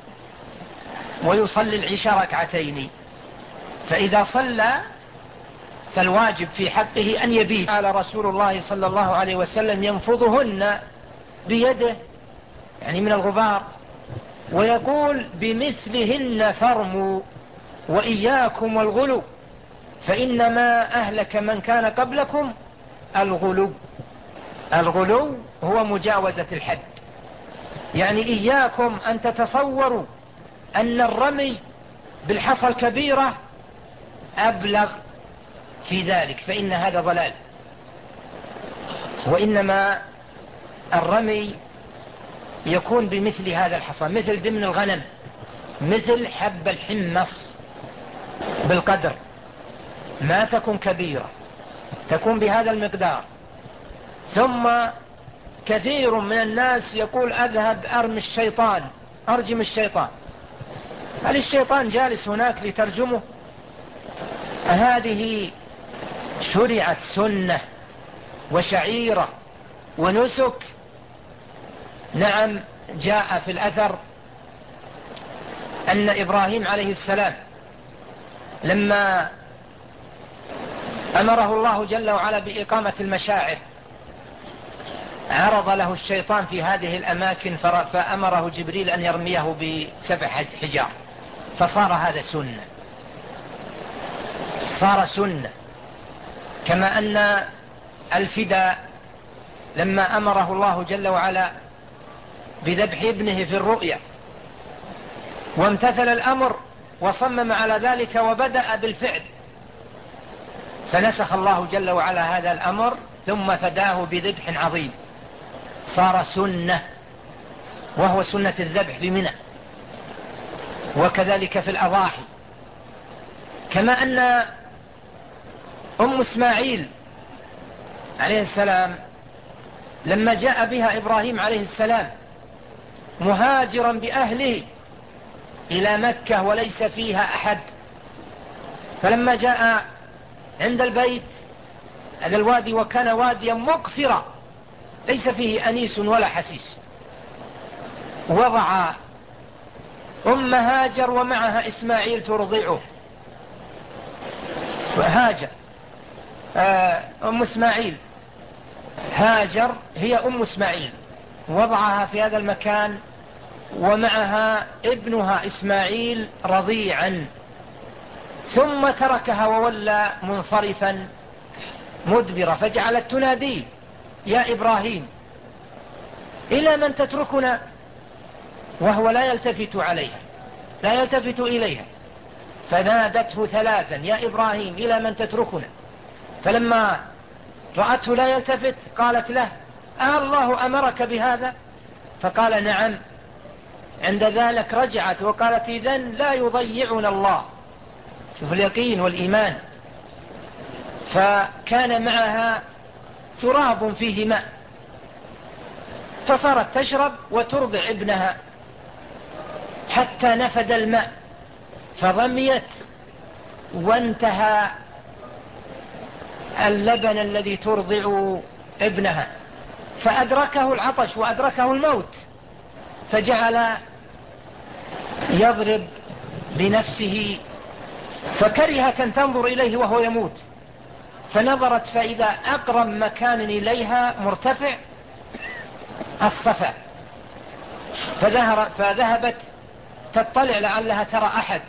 ويصلي العشاء ركعتين. فإذا صلى فالواجب في حقه أن يبيت. قال رسول الله صلى الله عليه وسلم ينفضهن بيده، يعني من الغبار، ويقول بمثلهن فرموا وإياكم والغلو فإنما أهلك من كان قبلكم الغلو. الغلو هو مجاوزة الحد، يعني إياكم أن تتصوروا أن الرمي بالحصى الكبيرة أبلغ في ذلك، فإن هذا ضلال. وإنما الرمي يكون بمثل هذا الحصى، مثل دمن الغنم، مثل حب الحمص، بالقدر، ما تكون كبيرة، تكون بهذا المقدار. ثم كثير من الناس يقول أذهب أرمي الشيطان، أرجم الشيطان. هل الشيطان جالس هناك لترجمه؟ هذه شرعت سنة وشعيرة ونسك. نعم، جاء في الأثر أن إبراهيم عليه السلام لما أمره الله جل وعلا بإقامة المشاعر عرض له الشيطان في هذه الأماكن فأمره جبريل أن يرميه بسبع حجار، فصار هذا سنة، صار سنة. كما أن الفداء لما أمره الله جل وعلا بذبح ابنه في الرؤيا وامتثل الأمر وصمم على ذلك وبدأ بالفعل، فنسخ الله جل وعلا هذا الأمر ثم فداه بذبح عظيم، صار سنة، وهو سنة الذبح في منى، وكذلك في الأضاحي. كما أن أم إسماعيل عليه السلام لما جاء بها إبراهيم عليه السلام مهاجرا بأهله إلى مكة وليس فيها أحد، فلما جاء عند البيت هذا الوادي وكان واديا مقفرا ليس فيه أنيس ولا حسيس، وضع أم هاجر ومعها إسماعيل ترضعه، وهاجر أم إسماعيل هاجر هي أم إسماعيل، وضعها في هذا المكان ومعها ابنها إسماعيل رضيعا، ثم تركها وولى منصرفا مدبرا، فجعلت تنادي يا إبراهيم إلى من تتركنا، وهو لا يلتفت عليها لا يلتفت إليها، فنادته ثلاثا يا إبراهيم إلى من تتركنا، فلما رأته لا يلتفت قالت له أه الله أمرك بهذا؟ فقال نعم. عند ذلك رجعت وقالت إذن لا يضيعنا الله. شوف اليقين والإيمان. فكان معها تراب فيه ماء، فصارت تشرب وترضع ابنها حتى نفد الماء فضميت وانتهى اللبن الذي ترضع ابنها، فأدركه العطش وأدركه الموت، فجعل يضرب بنفسه، فكرهت أن تنظر إليه وهو يموت، فنظرت فإذا أقرب مكان إليها مرتفع الصفا، فذهبت تطلع لعلها ترى أحد،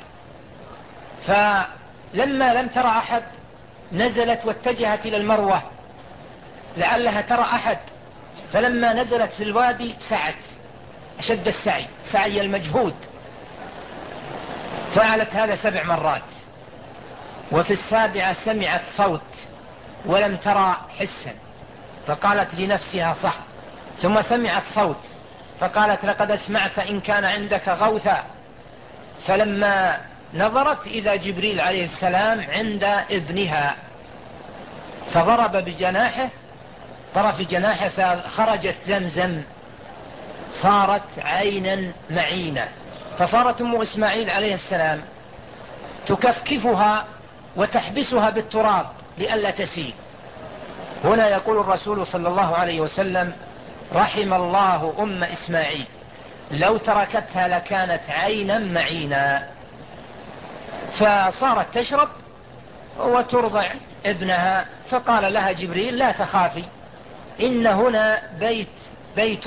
فلما لم ترى أحد نزلت واتجهت إلى المروة لعلها ترى أحد، فلما نزلت في الوادي سعت أشد السعي سعي المجهود، فعلت هذا سبع مرات، وفي السابعة سمعت صوت ولم ترى حسا، فقالت لنفسها صح، ثم سمعت صوت فقالت لقد اسمعت إن كان عندك غوثا، فلما نظرت إذا جبريل عليه السلام عند ابنها، فضرب بجناحه طرف جناحه فخرجت زمزم، صارت عينا معينة، فصارت أم إسماعيل عليه السلام تكفكفها وتحبسها بالتراب لئلا تسيل. هنا يقول الرسول صلى الله عليه وسلم رحم الله أم إسماعيل لو تركتها لكانت عينا معينا، فصارت تشرب وترضع ابنها، فقال لها جبريل لا تخافي إن هنا بيت بيت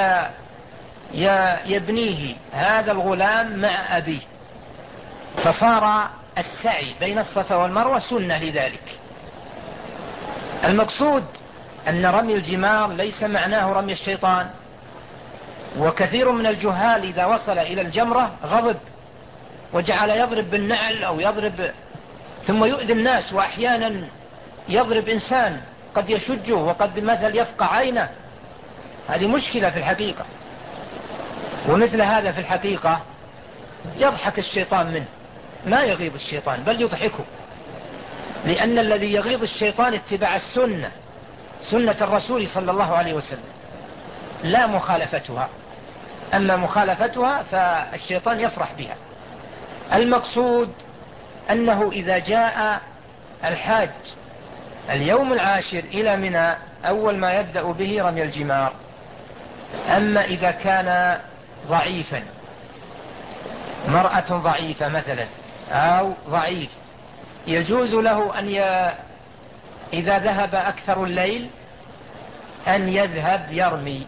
سيبنيه هذا الغلام مع أبيه، فصار السعي بين الصفا والمروة سنة لذلك. المقصود أن رمي الجمار ليس معناه رمي الشيطان، وكثير من الجهال إذا وصل إلى الجمرة غضب وجعل يضرب بالنعل أو يضرب ثم يؤذي الناس، وأحيانا يضرب إنسان قد يشجه وقد مثل يفقع عينه، هذه مشكلة في الحقيقة، ومثل هذا في الحقيقة يضحك الشيطان منه، ما يغيظ الشيطان بل يضحكه، لأن الذي يغيظ الشيطان اتباع السنة، سنة الرسول صلى الله عليه وسلم، لا مخالفتها، أما مخالفتها فالشيطان يفرح بها. المقصود أنه إذا جاء الحاج اليوم العاشر إلى منى أول ما يبدأ به رمي الجمار. أما إذا كان ضعيفا، مرأة ضعيفة مثلا أو ضعيف، يجوز له أن ي... إذا ذهب أكثر الليل أن يذهب يرمي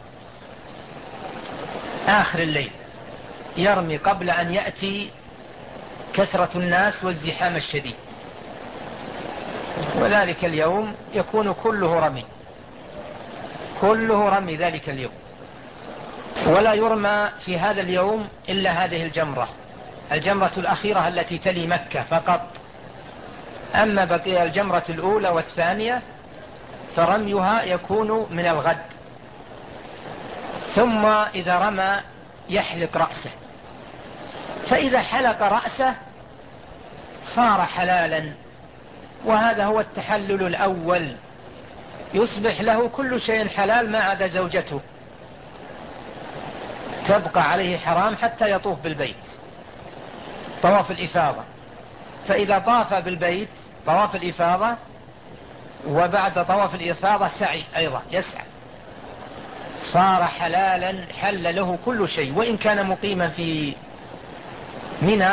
آخر الليل، يرمي قبل أن يأتي كثرة الناس والزحام الشديد، وذلك اليوم يكون كله رمي، كله رمي ذلك اليوم، ولا يرمى في هذا اليوم إلا هذه الجمرة، الجمرة الأخيرة التي تلي مكة فقط. أما بقي الجمرة الأولى والثانية فرميها يكون من الغد. ثم إذا رمى يحلق رأسه، فإذا حلق رأسه صار حلالا، وهذا هو التحلل الأول، يصبح له كل شيء حلال ما عدا زوجته، تبقى عليه حرام حتى يطوف بالبيت طواف الإفاضة. فإذا طاف بالبيت طواف الإفاضة، وبعد طواف الإفاضة سعي أيضا يسعى، صار حلالا، حل له كل شيء، وإن كان مقيما في منى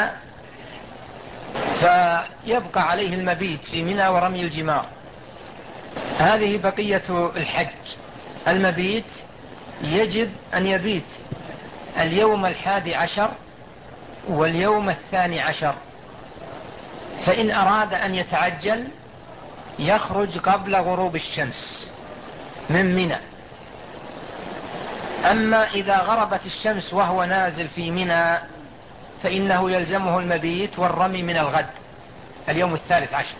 فيبقى عليه المبيت في منى ورمي الجمار. هذه بقية الحج. المبيت يجب أن يبيت اليوم الحادي عشر واليوم الثاني عشر، فإن أراد أن يتعجل يخرج قبل غروب الشمس من منى. أما إذا غربت الشمس وهو نازل في منى فإنه يلزمه المبيت والرمي من الغد اليوم الثالث عشر.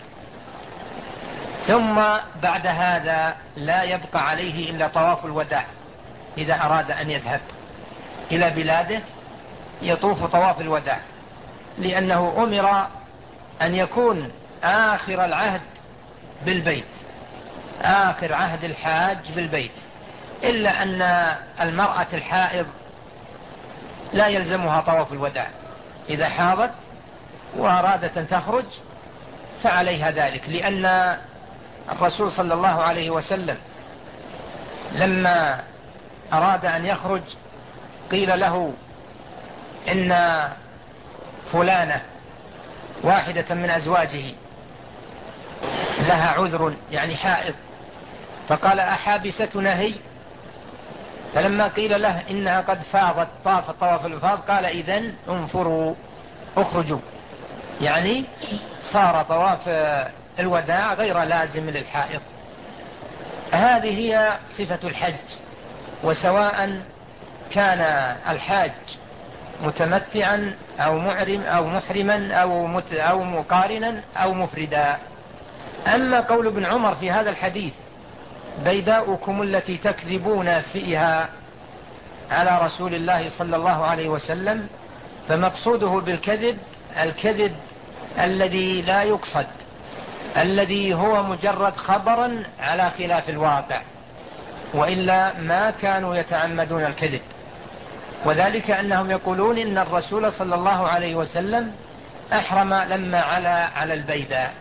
ثم بعد هذا لا يبقى عليه إلا طواف الوداع، إذا أراد أن يذهب إلى بلاده يطوف طواف الوداع، لأنه أمر أن يكون آخر العهد بالبيت، آخر عهد الحاج بالبيت، إلا أن المرأة الحائض لا يلزمها طواف الوداع، إذا حاضت وأرادت أن تخرج فعليها ذلك، لأن الرسول صلى الله عليه وسلم لما أراد أن يخرج قيل له إن فلانة واحدة من أزواجه لها عذر، يعني حائض، فقال أحابستنا هي؟ فلما قيل له إنها قد فاضت طافت طواف الإفاضة قال إذن انفروا اخرجوا، يعني صار طواف الوداع غير لازم للحائض. هذه هي صفة الحج. وسواء كان الحاج متمتعا أو محرم أو محرما أو, مت أو مقارنا أو مفردا. أما قول ابن عمر في هذا الحديث بيداؤكم التي تكذبون فيها على رسول الله صلى الله عليه وسلم، فمقصوده بالكذب الكذب الذي لا يقصد، الذي هو مجرد خبرا على خلاف الواقع، وإلا ما كانوا يتعمدون الكذب. وذلك أنهم يقولون إن الرسول صلى الله عليه وسلم أحرم لما علا على البيداء،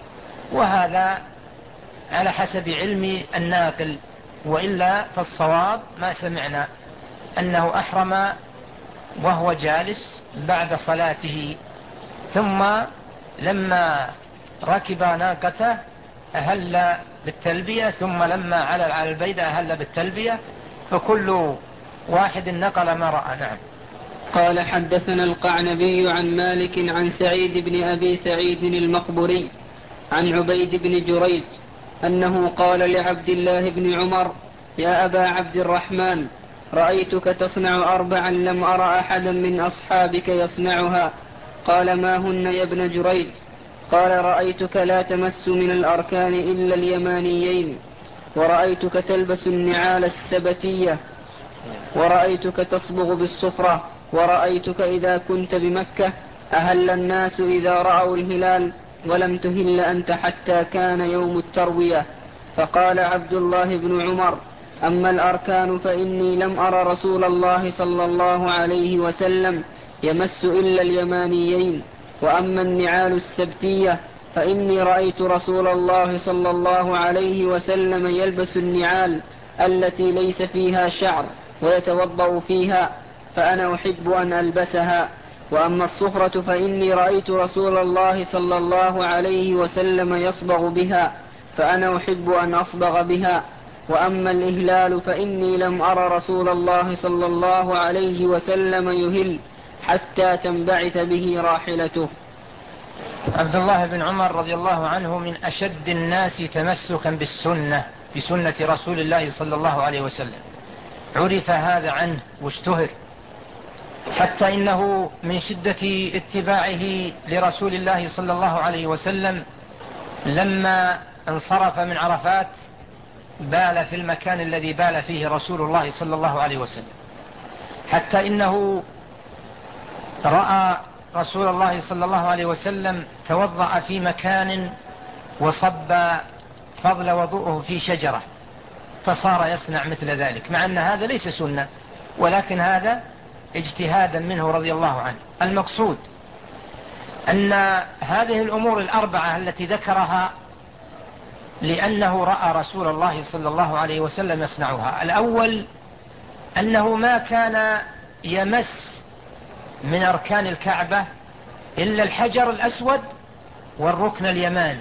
وهذا على حسب علم الناقل، وإلا فالصواب ما سمعنا أنه أحرم وهو جالس بعد صلاته، ثم لما ركب ناقته أهل بالتلبية، ثم لما علا على البيداء أهل بالتلبية، فكل واحد نقل ما رأى. نعم. قال حدثنا القعنبي عن مالك عن سعيد بن أبي سعيد المقبري عن عبيد بن جريج أنه قال لعبد الله بن عمر: يا أبا عبد الرحمن، رأيتك تصنع أربعا لم أرى أحدا من أصحابك يصنعها. قال: ما هن يا ابن جريج؟ قال: رأيتك لا تمس من الأركان إلا اليمانيين، ورأيتك تلبس النعال السبتية، ورأيتك تصبغ بالصفرة، ورأيتك إذا كنت بمكة أهل الناس إذا رأوا الهلال، ولم تهل أنت حتى كان يوم التروية. فقال عبد الله بن عمر: أما الأركان فإني لم أر رسول الله صلى الله عليه وسلم يمس إلا اليمانيين، وأما النعال السبتية فإني رأيت رسول الله صلى الله عليه وسلم يلبس النعال التي ليس فيها شعر ويتوضأ فيها، فأنا أحب أن ألبسها. وأما الصفرة فإني رأيت رسول الله صلى الله عليه وسلم يصبغ بها، فأنا أحب أن أصبغ بها. وأما الإهلال فإني لم أر رسول الله صلى الله عليه وسلم يهل حتى تنبعث به راحلته. عبد الله بن عمر رضي الله عنه من أشد الناس تمسكا بالسنة بسنة رسول الله صلى الله عليه وسلم، عرف هذا عنه واشتهر، حتى إنه من شدة اتباعه لرسول الله صلى الله عليه وسلم لما انصرف من عرفات بال في المكان الذي بال فيه رسول الله صلى الله عليه وسلم، حتى إنه رأى رسول الله صلى الله عليه وسلم توضأ في مكان وصب فضل وضوءه في شجرة، فصار يصنع مثل ذلك، مع أن هذا ليس سنة، ولكن هذا اجتهادا منه رضي الله عنه. المقصود أن هذه الأمور الأربعة التي ذكرها لأنه رأى رسول الله صلى الله عليه وسلم يصنعها. الأول أنه ما كان يمس من أركان الكعبة إلا الحجر الأسود والركن اليماني،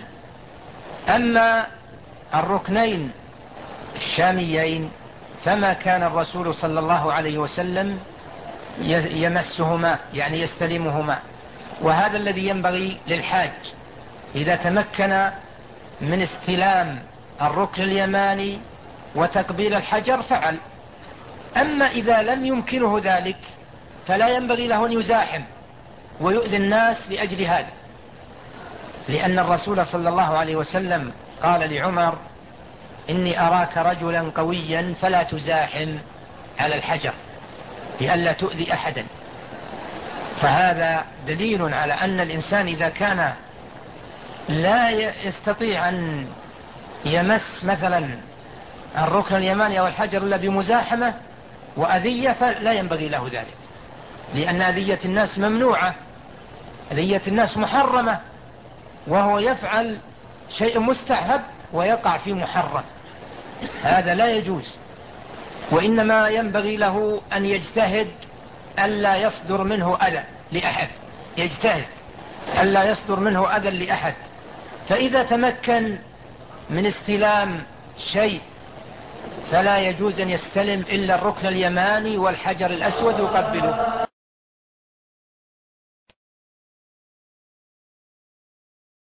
أما الركنين الشاميين فما كان الرسول صلى الله عليه وسلم يمسهما، يعني يستلمهما. وهذا الذي ينبغي للحاج إذا تمكن من استلام الركن اليماني وتقبيل الحجر فعل. أما إذا لم يمكنه ذلك فلا ينبغي له أن يزاحم ويؤذي الناس لأجل هذا، لأن الرسول صلى الله عليه وسلم قال لعمر: إني أراك رجلا قويا فلا تزاحم على الحجر لئلا تؤذي أحدا. فهذا دليل على أن الإنسان إذا كان لا يستطيع أن يمس مثلا الركن اليماني أو الحجر إلا بمزاحمة وأذية فلا ينبغي له ذلك، لأن أذية الناس ممنوعة، أذية الناس محرمة، وهو يفعل شيء مستحب ويقع في محرم، هذا لا يجوز. وإنما ينبغي له أن يجتهد ألا يصدر منه أذى لأحد، يجتهد ألا يصدر منه أذى لأحد. فإذا تمكن من استلام شيء فلا يجوز أن يستلم إلا الركن اليماني والحجر الأسود يقبله.